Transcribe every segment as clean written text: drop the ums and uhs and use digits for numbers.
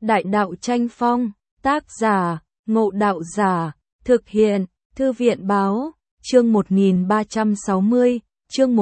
Đại đạo tranh phong, tác giả, Ngộ Đạo Giả, thực hiện, Thư viện Báo, chương 1360, chương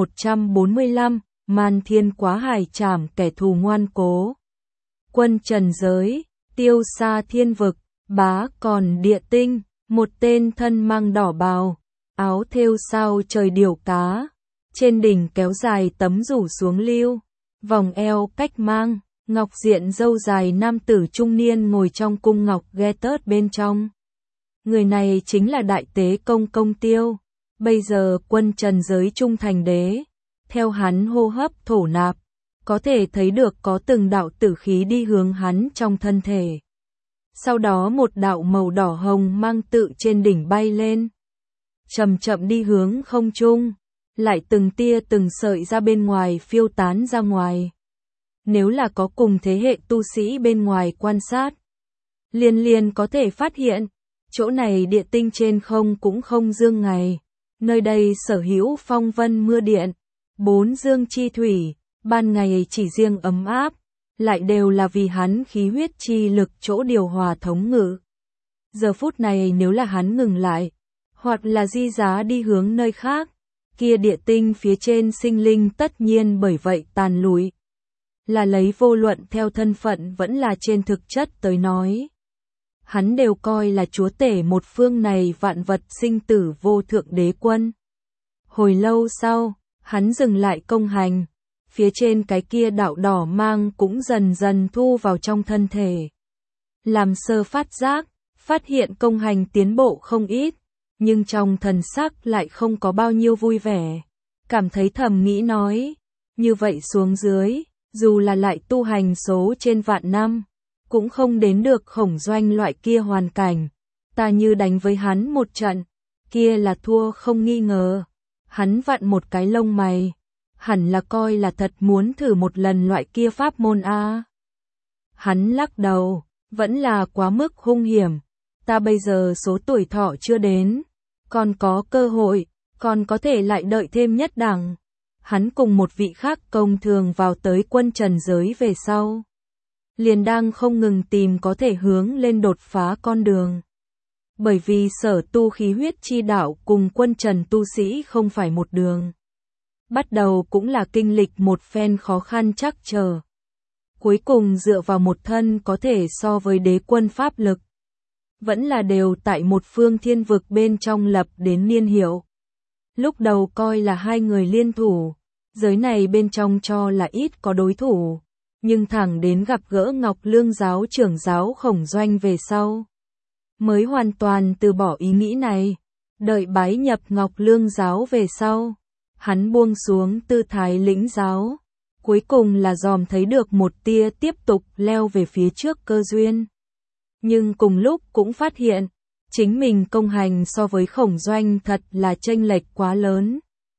145, Man Thiên Quá Hải trảm kẻ thù ngoan cố. Quân trần giới, tiêu xa thiên vực, bá còn địa tinh, một tên thân mang đỏ bào, áo thêu sao trời điểu cá, trên đỉnh kéo dài tấm rủ xuống lưu, vòng eo cách mang, ngọc diện râu dài nam tử trung niên ngồi trong cung ngọc ghe tớt bên trong. Người này chính là Đại Tế Công Công Tiêu, bây giờ quân trần giới trung thành đế, theo hắn hô hấp thổ nạp, có thể thấy được có từng đạo tử khí đi hướng hắn trong thân thể. Sau đó một đạo màu đỏ hồng mang tự trên đỉnh bay lên, chậm chậm đi hướng không trung, lại từng tia từng sợi ra bên ngoài phiêu tán ra ngoài. Nếu là có cùng thế hệ tu sĩ bên ngoài quan sát, liền có thể phát hiện, chỗ này địa tinh trên không cũng không dương ngày, nơi đây sở hữu phong vân mưa điện, bốn dương chi thủy, ban ngày chỉ riêng ấm áp, lại đều là vì hắn khí huyết chi lực chỗ điều hòa thống ngự. Giờ phút này nếu là hắn ngừng lại, hoặc là di giá đi hướng nơi khác, kia địa tinh phía trên sinh linh tất nhiên bởi vậy tàn lụi. Là lấy vô luận theo thân phận vẫn là trên thực chất tới nói. Hắn đều coi là chúa tể một phương này vạn vật sinh tử vô thượng đế quân. Hồi lâu sau, hắn dừng lại công hành, phía trên cái kia đạo đỏ mang cũng dần dần thu vào trong thân thể. Làm sơ phát giác, phát hiện công hành tiến bộ không ít, nhưng trong thần sắc lại không có bao nhiêu vui vẻ. Cảm thấy thầm nghĩ nói, như vậy xuống dưới, dù là lại tu hành số trên vạn năm, cũng không đến được Khổng Doanh loại kia hoàn cảnh. Ta như đánh với hắn một trận, kia là thua không nghi ngờ. Hắn vặn một cái lông mày, hẳn là coi là thật muốn thử một lần loại kia pháp môn a. Hắn lắc đầu, vẫn là quá mức hung hiểm. Ta bây giờ số tuổi thọ chưa đến, còn có cơ hội, còn có thể lại đợi thêm nhất đẳng. Hắn cùng một vị khác công thường vào tới quân trần giới về sau, liền đang không ngừng tìm có thể hướng lên đột phá con đường. Bởi vì sở tu khí huyết chi đạo cùng quân trần tu sĩ không phải một đường. Bắt đầu cũng là kinh lịch một phen khó khăn trắc trở. Cuối cùng dựa vào một thân có thể so với đế quân pháp lực. Vẫn là đều tại một phương thiên vực bên trong lập đến niên hiệu. Lúc đầu coi là hai người liên thủ, giới này bên trong cho là ít có đối thủ, nhưng thẳng đến gặp gỡ Ngọc Lương giáo trưởng giáo Khổng Doanh về sau, mới hoàn toàn từ bỏ ý nghĩ này. Đợi bái nhập Ngọc Lương giáo về sau, hắn buông xuống tư thái lĩnh giáo, cuối cùng là dòm thấy được một tia tiếp tục leo về phía trước cơ duyên. Nhưng cùng lúc cũng phát hiện, chính mình công hành so với Khổng Doanh thật là chênh lệch quá lớn.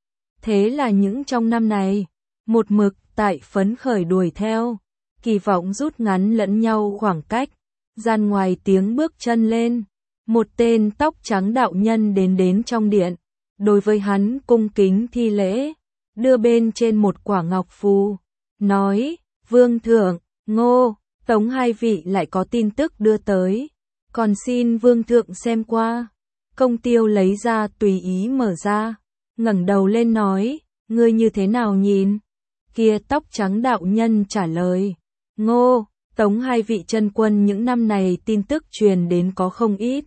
Thế là những trong năm này, một mực tại phấn khởi đuổi theo, kỳ vọng rút ngắn lẫn nhau khoảng cách, gian ngoài tiếng bước chân lên, một tên tóc trắng đạo nhân đến trong điện, đối với hắn cung kính thi lễ, đưa bên trên một quả ngọc phù, nói, Vương thượng, Ngô, Tống hai vị lại có tin tức đưa tới, còn xin Vương thượng xem qua. Công Tiêu lấy ra tùy ý mở ra, ngẩng đầu lên nói, ngươi như thế nào nhìn? Kia tóc trắng đạo nhân trả lời, Ngô, Tống hai vị chân quân những năm này tin tức truyền đến có không ít.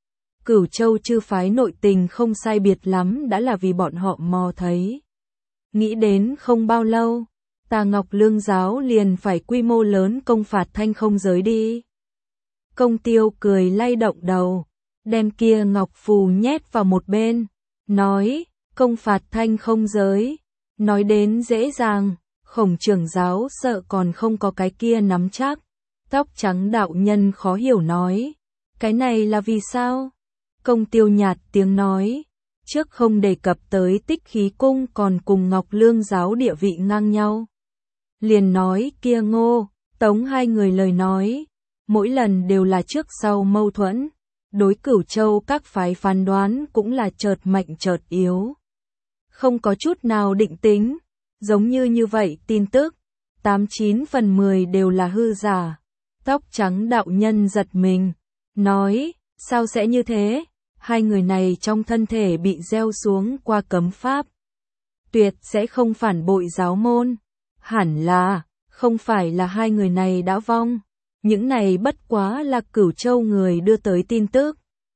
Cửu Châu chư phái nội tình không sai biệt lắm đã là vì bọn họ mò thấy. Nghĩ đến không bao lâu, ta Ngọc Lương giáo liền phải quy mô lớn công phạt Thanh Không giới đi. Công Tiêu cười lay động đầu, đem kia ngọc phù nhét vào một bên, nói, công phạt Thanh Không giới, nói đến dễ dàng, Khổng trưởng giáo sợ còn không có cái kia nắm chắc. Tóc trắng đạo nhân khó hiểu nói, cái này là vì sao? Công Tiêu nhạt tiếng nói, trước không đề cập tới Tích Khí cung còn cùng Ngọc Lương giáo địa vị ngang nhau. Liền nói kia Ngô, Tống hai người lời nói, mỗi lần đều là trước sau mâu thuẫn, đối Cửu Châu các phái phán đoán cũng là chợt mạnh chợt yếu. Không có chút nào định tính, giống như vậy tin tức, 89 phần 10 đều là hư giả. Tóc trắng đạo nhân giật mình, nói, sao sẽ như thế? Hai người này trong thân thể bị gieo xuống qua cấm pháp. Tuyệt sẽ không phản bội giáo môn. Hẳn là, không phải là hai người này đã vong. Những này bất quá là Cửu Châu người đưa tới tin tức.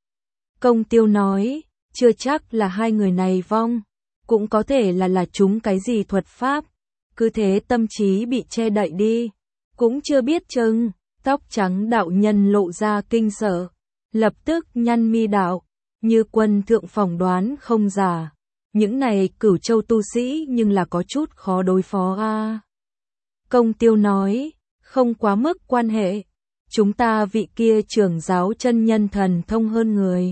Công Tiêu nói, chưa chắc là hai người này vong. Cũng có thể là chúng cái gì thuật pháp. Cứ thế tâm trí bị che đậy đi. Cũng chưa biết chừng. Tóc trắng đạo nhân lộ ra kinh sợ. Lập tức nhăn mi đạo. Như Quân thượng phỏng đoán không giả. Những này Cửu Châu tu sĩ nhưng là có chút khó đối phó a. Công Tiêu nói, không quá mức quan hệ. Chúng ta vị kia trưởng giáo chân nhân thần thông hơn người.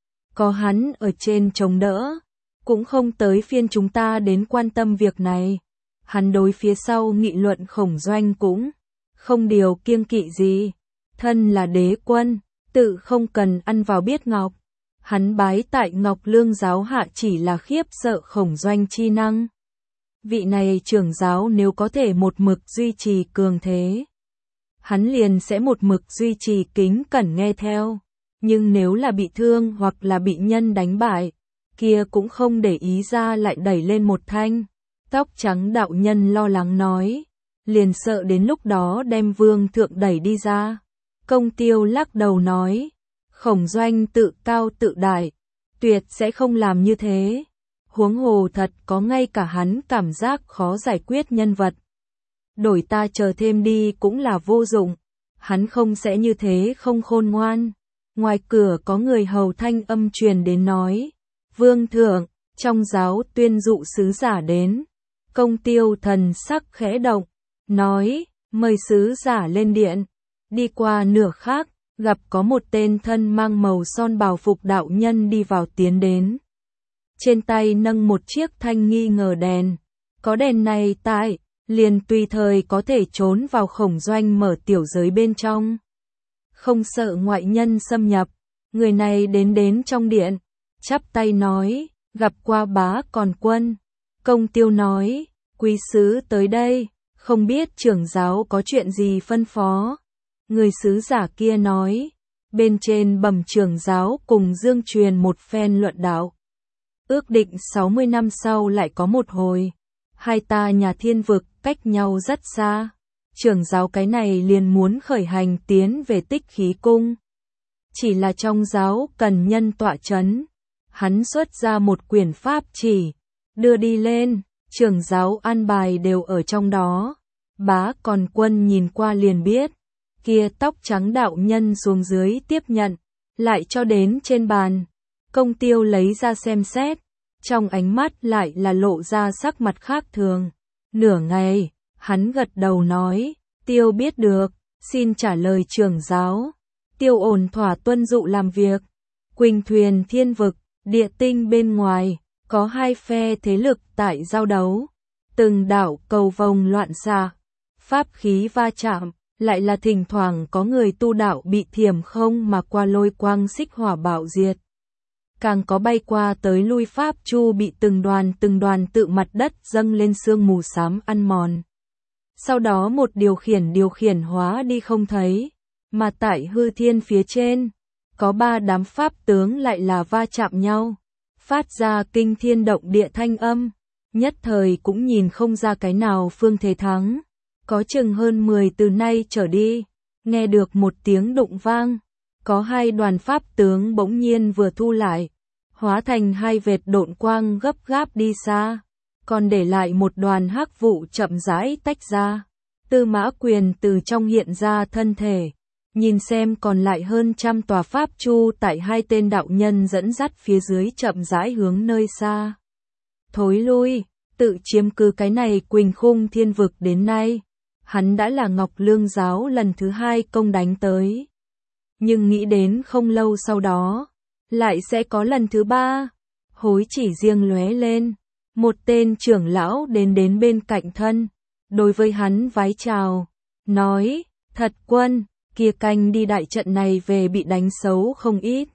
Có hắn ở trên chống đỡ. Cũng không tới phiên chúng ta đến quan tâm việc này. Hắn đối phía sau nghị luận Khổng Doanh cũng không điều kiêng kỵ gì. Thân là đế quân, tự không cần ăn vào biết ngọc. Hắn bái tại Ngọc Lương giáo hạ chỉ là khiếp sợ Khổng Doanh chi năng. Vị này trưởng giáo nếu có thể một mực duy trì cường thế, hắn liền sẽ một mực duy trì kính cẩn nghe theo. Nhưng nếu là bị thương hoặc là bị nhân đánh bại, kia cũng không để ý ra lại đẩy lên một thanh. Tóc trắng đạo nhân lo lắng nói, liền sợ đến lúc đó đem Vương thượng đẩy đi ra. Công Tiêu lắc đầu nói, Khổng Doanh tự cao tự đại, tuyệt sẽ không làm như thế. Huống hồ thật có ngay cả hắn cảm giác khó giải quyết nhân vật. Đổi ta chờ thêm đi cũng là vô dụng, hắn không sẽ như thế không khôn ngoan. Ngoài cửa có người hầu thanh âm truyền đến nói, Vương thượng, trong giáo tuyên dụ sứ giả đến. Công Tiêu thần sắc khẽ động, nói, mời sứ giả lên điện. Đi qua nửa khác, gặp có một tên thân mang màu son bào phục đạo nhân đi vào tiến đến. Trên tay nâng một chiếc thanh nghi ngờ đèn. Có đèn này tại, liền tùy thời có thể trốn vào Khổng Doanh mở tiểu giới bên trong. Không sợ ngoại nhân xâm nhập. Người này đến trong điện, chắp tay nói, gặp qua bá còn quân. Công Tiêu nói, quý sứ tới đây, không biết trưởng giáo có chuyện gì phân phó. Người sứ giả kia nói, bên trên bẩm trưởng giáo cùng Dương truyền một phen luận đạo. Ước định 60 năm sau lại có một hồi. Hai ta nhà thiên vực cách nhau rất xa. Trưởng giáo cái này liền muốn khởi hành tiến về Tích Khí Cung. Chỉ là trong giáo cần nhân tọa chấn. Hắn xuất ra một quyển pháp chỉ, đưa đi lên, trưởng giáo an bài đều ở trong đó. Bá còn quân nhìn qua liền biết. Kia tóc trắng đạo nhân xuống dưới tiếp nhận, lại cho đến trên bàn. Công Tiêu lấy ra xem xét, trong ánh mắt lại là lộ ra sắc mặt khác thường. Nửa ngày, hắn gật đầu nói, Tiêu biết được, xin trả lời trưởng giáo. Tiêu ổn thỏa tuân dụ làm việc. Quỳnh thuyền thiên vực, địa tinh bên ngoài, có hai phe thế lực tại giao đấu. Từng đảo cầu vồng loạn xạ, pháp khí va chạm, lại là thỉnh thoảng có người tu đạo bị thiểm không mà qua lôi quang xích hỏa bạo diệt. Càng có bay qua tới lui pháp chu bị từng đoàn tự mặt đất dâng lên sương mù xám ăn mòn. Sau đó một điều khiển hóa đi không thấy, mà tại hư thiên phía trên, có ba đám pháp tướng lại là va chạm nhau, phát ra kinh thiên động địa thanh âm, nhất thời cũng nhìn không ra cái nào phương thế thắng. Có chừng hơn 10 từ nay trở đi, nghe được một tiếng đụng vang, có hai đoàn pháp tướng bỗng nhiên vừa thu lại, hóa thành hai vệt độn quang gấp gáp đi xa, còn để lại một đoàn hắc vụ chậm rãi tách ra. Tư Mã Quyền từ trong hiện ra thân thể, nhìn xem còn lại hơn 100 tòa pháp chu tại hai tên đạo nhân dẫn dắt phía dưới chậm rãi hướng nơi xa. Thối lui, tự chiếm cứ cái này Quỳnh Khung thiên vực đến nay. Hắn đã là Ngọc Lương giáo lần thứ 2 công đánh tới. Nhưng nghĩ đến không lâu sau đó, lại sẽ có lần thứ 3. Hối chỉ riêng lóe lên, một tên trưởng lão đến bên cạnh thân, đối với hắn vái chào, nói, thật quân, kia canh đi đại trận này về bị đánh xấu không ít.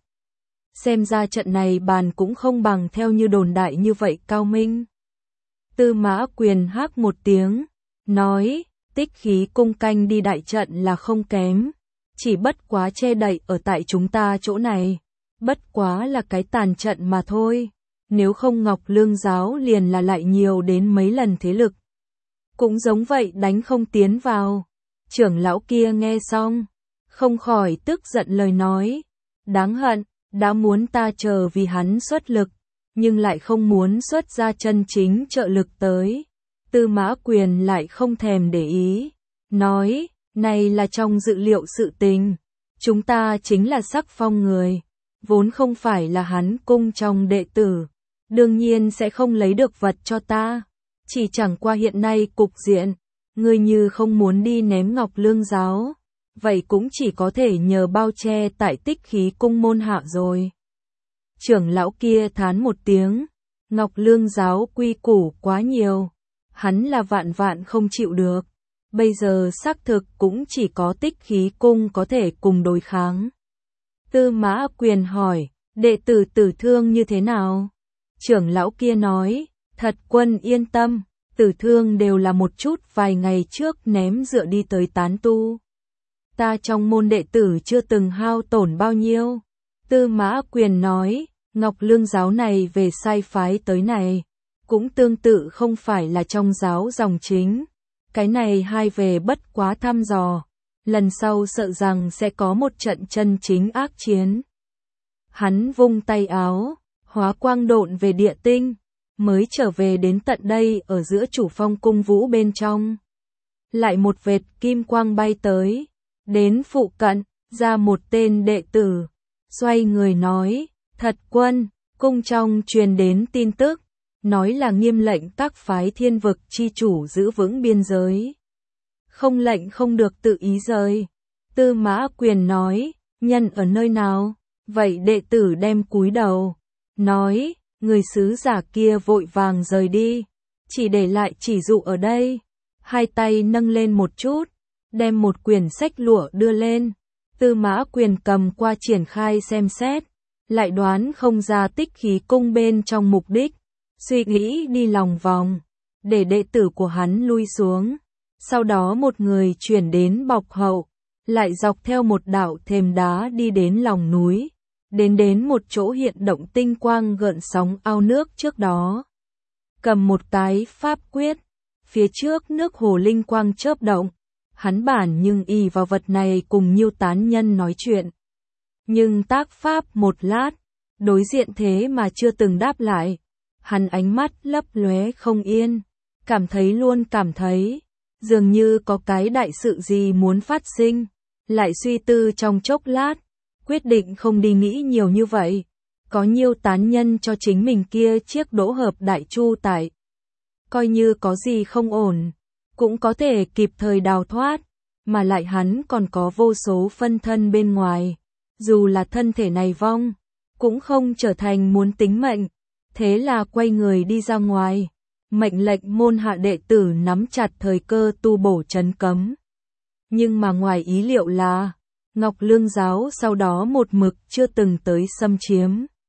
Xem ra trận này bàn cũng không bằng theo như đồn đại như vậy cao minh. Tư Mã Quyền hắc một tiếng, nói, Tích khí cung canh đi đại trận là không kém, chỉ bất quá che đậy ở tại chúng ta chỗ này, bất quá là cái tàn trận mà thôi, nếu không Ngọc Lương giáo liền là lại nhiều đến mấy lần thế lực. Cũng giống vậy đánh không tiến vào. Trưởng lão kia nghe xong, không khỏi tức giận lời nói, đáng hận, đã muốn ta chờ vì hắn xuất lực, nhưng lại không muốn xuất ra chân chính trợ lực tới. Tư Mã Quyền lại không thèm để ý, nói, này là trong dự liệu sự tình, chúng ta chính là Sắc Phong người, vốn không phải là hắn cung trong đệ tử, đương nhiên sẽ không lấy được vật cho ta, chỉ chẳng qua hiện nay cục diện, ngươi như không muốn đi ném Ngọc Lương giáo, vậy cũng chỉ có thể nhờ bao che tại Tích khí cung môn hạ rồi. Trưởng lão kia thán một tiếng, Ngọc Lương giáo quy củ quá nhiều, hắn là vạn vạn không chịu được, bây giờ xác thực cũng chỉ có Tích khí cung có thể cùng đối kháng. Tư Mã Quyền hỏi, đệ tử Tử Thương như thế nào? Trưởng lão kia nói, thật quân yên tâm, Tử Thương đều là một chút vài ngày trước ném dựa đi tới tán tu. Ta trong môn đệ tử chưa từng hao tổn bao nhiêu. Tư Mã Quyền nói, Ngọc Lương giáo này về sai phái tới này, cũng tương tự không phải là trong giáo dòng chính. Cái này hai về bất quá thăm dò, lần sau sợ rằng sẽ có một trận chân chính ác chiến. Hắn vung tay áo, hóa quang độn về địa tinh, mới trở về đến tận đây ở giữa Chủ Phong cung vũ bên trong. Lại một vệt kim quang bay tới, đến phụ cận, ra một tên đệ tử, xoay người nói, thật quân, cung trong truyền đến tin tức, nói là nghiêm lệnh các phái thiên vực chi chủ giữ vững biên giới. Không lệnh không được tự ý rời. Tư Mã Quyền nói, nhân ở nơi nào? Vậy đệ tử đem cúi đầu, nói, người sứ giả kia vội vàng rời đi, chỉ để lại chỉ dụ ở đây. Hai tay nâng lên một chút, đem một quyển sách lụa đưa lên. Tư Mã Quyền cầm qua triển khai xem xét, lại đoán không ra Tích khí cung bên trong mục đích, suy nghĩ đi lòng vòng, để đệ tử của hắn lui xuống. Sau đó một người chuyển đến bọc hậu, lại dọc theo một đạo thềm đá đi đến lòng núi, đến một chỗ hiện động tinh quang gợn sóng ao nước trước đó. Cầm một cái pháp quyết, phía trước nước hồ linh quang chớp động, hắn bản nhưng y vào vật này cùng Nhiêu tán nhân nói chuyện. Nhưng tác pháp một lát, đối diện thế mà chưa từng đáp lại, hắn ánh mắt lấp lóe không yên, cảm thấy, dường như có cái đại sự gì muốn phát sinh, lại suy tư trong chốc lát, quyết định không đi nghĩ nhiều như vậy, có Nhiêu tán nhân cho chính mình kia chiếc đỗ hợp đại chu tại. Coi như có gì không ổn, cũng có thể kịp thời đào thoát, mà lại hắn còn có vô số phân thân bên ngoài, dù là thân thể này vong, cũng không trở thành muốn tính mệnh, thế là quay người đi ra ngoài, mệnh lệnh môn hạ đệ tử nắm chặt thời cơ tu bổ trấn cấm. Nhưng mà ngoài ý liệu là, Ngọc Lương giáo sau đó một mực chưa từng tới xâm chiếm.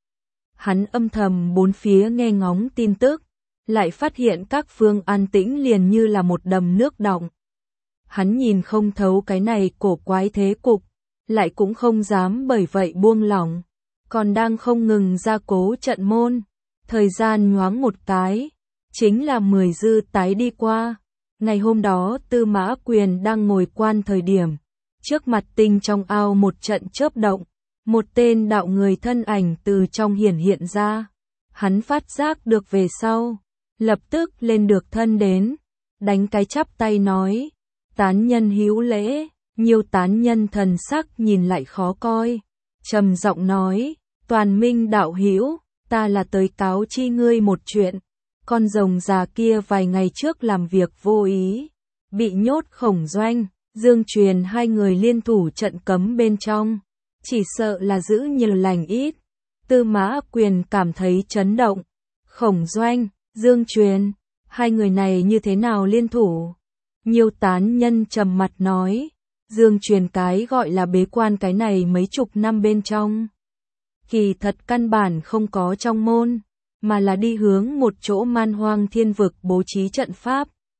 Hắn âm thầm bốn phía nghe ngóng tin tức, lại phát hiện các phương an tĩnh liền như là một đầm nước đọng. Hắn nhìn không thấu cái này cổ quái thế cục, lại cũng không dám bởi vậy buông lỏng, còn đang không ngừng gia cố trận môn. Thời gian nhoáng một cái, chính là 10 dư tái đi qua. Ngày hôm đó Tư Mã Quyền đang ngồi quan thời điểm, trước mặt tinh trong ao một trận chớp động, một tên đạo người thân ảnh từ trong hiện ra. Hắn phát giác được về sau, lập tức lên được thân đến, đánh cái chắp tay nói, tán nhân hữu lễ. Nhiêu tán nhân thần sắc nhìn lại khó coi, trầm giọng nói, Toàn Minh đạo hữu, ta là tới cáo chi ngươi một chuyện, con rồng già kia vài ngày trước làm việc vô ý, bị nhốt Khổng Doanh, Dương Truyền hai người liên thủ trận cấm bên trong, chỉ sợ là giữ nhiều lành ít. Tư Mã Quyền cảm thấy chấn động, Khổng Doanh, Dương Truyền, hai người này như thế nào liên thủ? Nhiêu tán nhân trầm mặt nói, Dương Truyền cái gọi là bế quan cái này mấy chục năm bên trong, kỳ thật căn bản không có trong môn, mà là đi hướng một chỗ man hoang thiên vực bố trí trận pháp.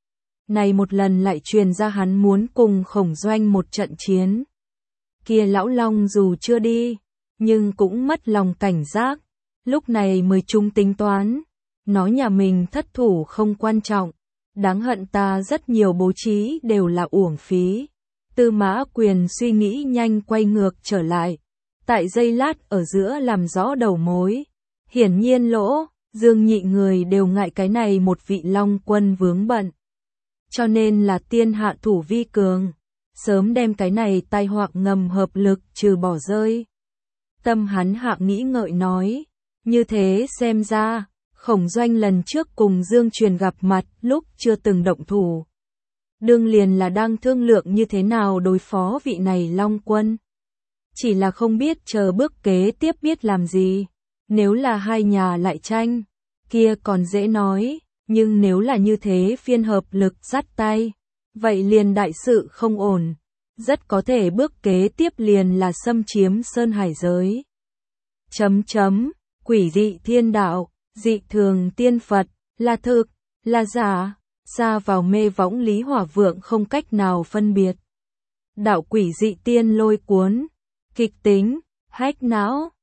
Này một lần lại truyền ra hắn muốn cùng Khổng Doanh một trận chiến. Kia lão long dù chưa đi, nhưng cũng mất lòng cảnh giác, lúc này mới chung tính toán, nói nhà mình thất thủ không quan trọng, đáng hận ta rất nhiều bố trí đều là uổng phí. Tư Mã Quyền suy nghĩ nhanh quay ngược trở lại, tại giây lát ở giữa làm rõ đầu mối, hiển nhiên Lỗ, Dương nhị người đều ngại cái này một vị long quân vướng bận. Cho nên là tiên hạ thủ vi cường, sớm đem cái này tai họa ngầm hợp lực trừ bỏ rơi. Tâm hắn hạ nghĩ ngợi nói, như thế xem ra, Khổng Doanh lần trước cùng Dương Truyền gặp mặt lúc chưa từng động thủ. Đương liền là đang thương lượng như thế nào đối phó vị này long quân. Chỉ là không biết chờ bước kế tiếp biết làm gì. Nếu là hai nhà lại tranh, kia còn dễ nói, nhưng nếu là như thế phiên hợp lực dắt tay, vậy liền đại sự không ổn, rất có thể bước kế tiếp liền là xâm chiếm Sơn Hải giới. Quỷ dị thiên đạo, dị thường tiên Phật, là thực, là giả, xa vào mê võng Lý Hỏa Vượng không cách nào phân biệt. Đạo quỷ dị tiên lôi cuốn, kịch tính, hách não,